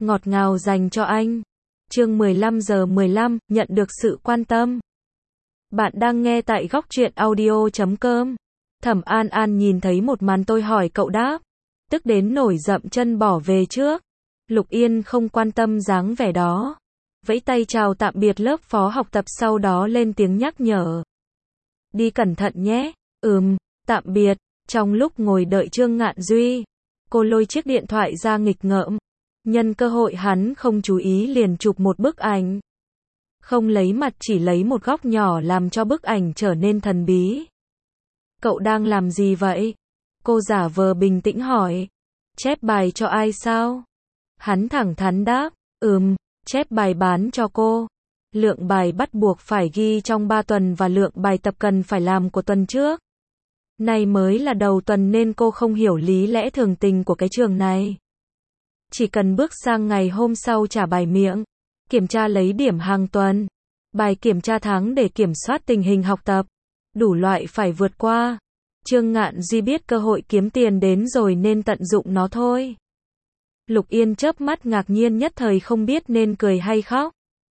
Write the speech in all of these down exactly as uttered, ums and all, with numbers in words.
ngọt ngào dành cho anh. Chương mười lăm giờ mười lăm, nhận được sự quan tâm. Bạn đang nghe tại góc truyện audio chấm com. Thẩm An An nhìn thấy một màn tôi hỏi cậu đáp. Tức đến nổi dậm chân bỏ về trước. Lục Yên không quan tâm dáng vẻ đó. Vẫy tay chào tạm biệt lớp phó học tập, sau đó lên tiếng nhắc nhở. Đi cẩn thận nhé. Ừm, tạm biệt. Trong lúc ngồi đợi Trương Ngạn Duy, cô lôi chiếc điện thoại ra nghịch ngợm. Nhân cơ hội hắn không chú ý liền chụp một bức ảnh. Không lấy mặt, chỉ lấy một góc nhỏ làm cho bức ảnh trở nên thần bí. Cậu đang làm gì vậy? Cô giả vờ bình tĩnh hỏi. Chép bài cho ai sao? Hắn thẳng thắn đáp. Ừm, chép bài bán cho cô. Lượng bài bắt buộc phải ghi trong ba tuần và lượng bài tập cần phải làm của tuần trước. Này mới là đầu tuần nên cô không hiểu lý lẽ thường tình của cái trường này. Chỉ cần bước sang ngày hôm sau trả bài miệng, kiểm tra lấy điểm hàng tuần, bài kiểm tra tháng để kiểm soát tình hình học tập, đủ loại phải vượt qua. Trương Ngạn Duy biết cơ hội kiếm tiền đến rồi nên tận dụng nó thôi. Lục Yên chớp mắt ngạc nhiên, nhất thời không biết nên cười hay khóc.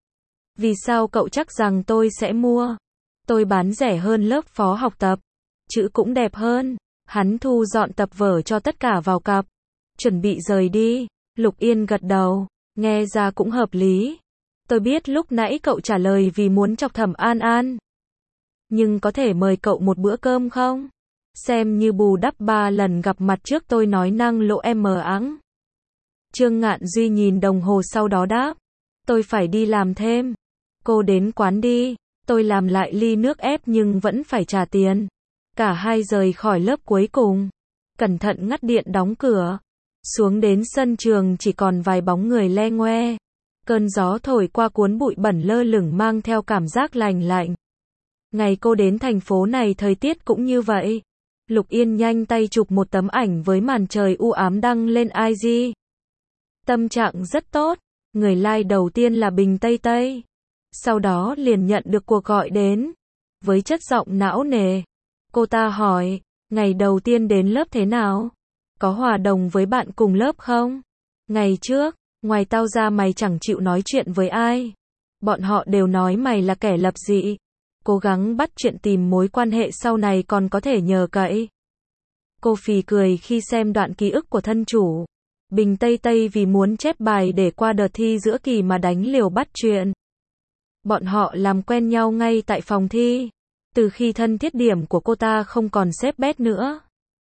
Vì sao cậu chắc rằng tôi sẽ mua? Tôi bán rẻ hơn lớp phó học tập, chữ cũng đẹp hơn. Hắn thu dọn tập vở cho tất cả vào cặp, chuẩn bị rời đi. Lục Yên gật đầu, nghe ra cũng hợp lý. Tôi biết lúc nãy cậu trả lời vì muốn chọc Thẩm An An. Nhưng có thể mời cậu một bữa cơm không? Xem như bù đắp ba lần gặp mặt trước tôi nói năng lộ em mờ ẵng. Trương Ngạn Duy nhìn đồng hồ sau đó đáp. Tôi phải đi làm thêm. Cô đến quán đi, tôi làm lại ly nước ép nhưng vẫn phải trả tiền. Cả hai rời khỏi lớp cuối cùng. Cẩn thận ngắt điện đóng cửa. Xuống đến sân trường chỉ còn vài bóng người le ngoe. Cơn gió thổi qua cuốn bụi bẩn lơ lửng mang theo cảm giác lành lạnh. Ngày cô đến thành phố này thời tiết cũng như vậy. Lục Yên nhanh tay chụp một tấm ảnh với màn trời u ám đăng lên i gi. Tâm trạng rất tốt. Người like đầu tiên là Bình Tây Tây. Sau đó liền nhận được cuộc gọi đến. Với chất giọng não nề, cô ta hỏi, ngày đầu tiên đến lớp thế nào? Có hòa đồng với bạn cùng lớp không? Ngày trước, ngoài tao ra mày chẳng chịu nói chuyện với ai. Bọn họ đều nói mày là kẻ lập dị. Cố gắng bắt chuyện tìm mối quan hệ sau này còn có thể nhờ cậy. Cô phì cười khi xem đoạn ký ức của thân chủ. Bình Tây Tây vì muốn chép bài để qua đợt thi giữa kỳ mà đánh liều bắt chuyện. Bọn họ làm quen nhau ngay tại phòng thi. Từ khi thân thiết, điểm của cô ta không còn xếp bét nữa.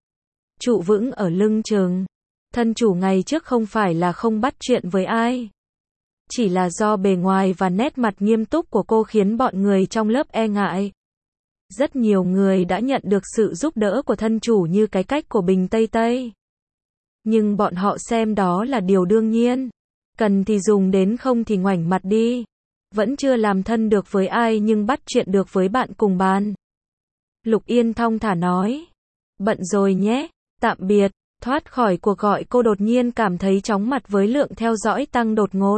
Trụ vững ở lưng chừng. Thân chủ ngày trước không phải là không bắt chuyện với ai. Chỉ là do bề ngoài và nét mặt nghiêm túc của cô khiến bọn người trong lớp e ngại. Rất nhiều người đã nhận được sự giúp đỡ của thân chủ như cái cách của Bình Tây Tây. Nhưng bọn họ xem đó là điều đương nhiên. Cần thì dùng đến, không thì ngoảnh mặt đi. Vẫn chưa làm thân được với ai nhưng bắt chuyện được với bạn cùng bàn. Lục Yên thong thả nói. Bận rồi nhé, tạm biệt. Thoát khỏi cuộc gọi, cô đột nhiên cảm thấy chóng mặt với lượng theo dõi tăng đột ngột.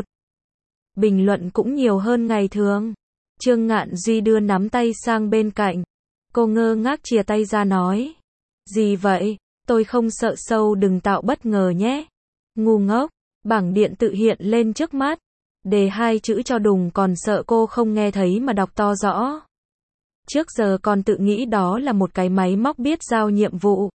Bình luận cũng nhiều hơn ngày thường. Trương Ngạn Duy đưa nắm tay sang bên cạnh. Cô ngơ ngác chìa tay ra nói. Gì vậy? Tôi không sợ sâu, đừng tạo bất ngờ nhé. Ngu ngốc. Bảng điện tự hiện lên trước mắt. Đề hai chữ cho đùng, còn sợ cô không nghe thấy mà đọc to rõ. Trước giờ còn tự nghĩ đó là một cái máy móc biết giao nhiệm vụ.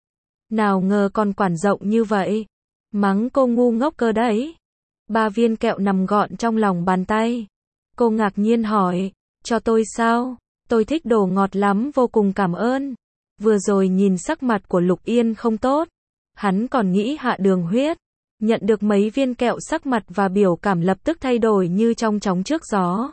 Nào ngờ còn quản rộng như vậy. Mắng cô ngu ngốc cơ đấy. Ba viên kẹo nằm gọn trong lòng bàn tay. Cô ngạc nhiên hỏi. Cho tôi sao? Tôi thích đồ ngọt lắm, vô cùng cảm ơn. Vừa rồi nhìn sắc mặt của Lục Yên không tốt. Hắn còn nghĩ hạ đường huyết. Nhận được mấy viên kẹo, sắc mặt và biểu cảm lập tức thay đổi như trong chóng trước gió.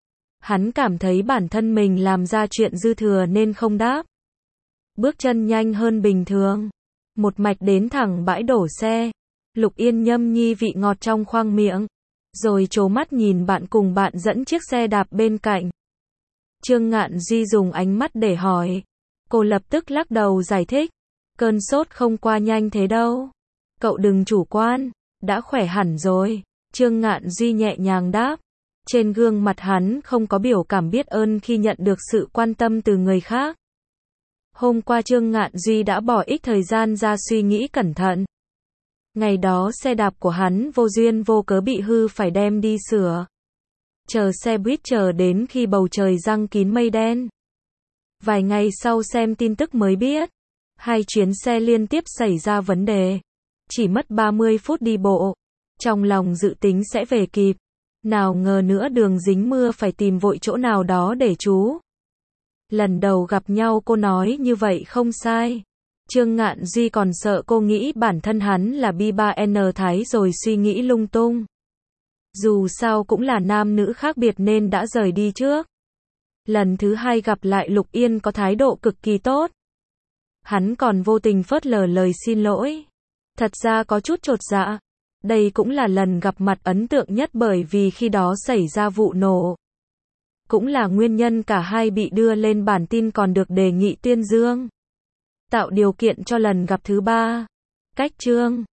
Hắn cảm thấy bản thân mình làm ra chuyện dư thừa nên không đáp. Bước chân nhanh hơn bình thường. Một mạch đến thẳng bãi đổ xe. Lục Yên nhâm nhi vị ngọt trong khoang miệng. Rồi trố mắt nhìn bạn cùng bạn dẫn chiếc xe đạp bên cạnh. Trương Ngạn Duy dùng ánh mắt để hỏi. Cô lập tức lắc đầu giải thích. Cơn sốt không qua nhanh thế đâu. Cậu đừng chủ quan. Đã khỏe hẳn rồi. Trương Ngạn Duy nhẹ nhàng đáp. Trên gương mặt hắn không có biểu cảm biết ơn khi nhận được sự quan tâm từ người khác. Hôm qua Trương Ngạn Duy đã bỏ ít thời gian ra suy nghĩ cẩn thận. Ngày đó xe đạp của hắn vô duyên vô cớ bị hư phải đem đi sửa. Chờ xe buýt chờ đến khi bầu trời giăng kín mây đen. Vài ngày sau xem tin tức mới biết, hai chuyến xe liên tiếp xảy ra vấn đề. Chỉ mất ba mươi phút đi bộ. Trong lòng dự tính sẽ về kịp. Nào ngờ nữa đường dính mưa phải tìm vội chỗ nào đó để trú. Lần đầu gặp nhau cô nói như vậy không sai. Trương Ngạn Duy còn sợ cô nghĩ bản thân hắn là bi ba N Thái rồi suy nghĩ lung tung. Dù sao cũng là nam nữ khác biệt nên đã rời đi trước. Lần thứ hai gặp lại Lục Yên có thái độ cực kỳ tốt. Hắn còn vô tình phớt lờ lời xin lỗi. Thật ra có chút chột dạ. Đây cũng là lần gặp mặt ấn tượng nhất bởi vì khi đó xảy ra vụ nổ. Cũng là nguyên nhân cả hai bị đưa lên bản tin còn được đề nghị tuyên dương. Tạo điều kiện cho lần gặp thứ ba. Cách Trương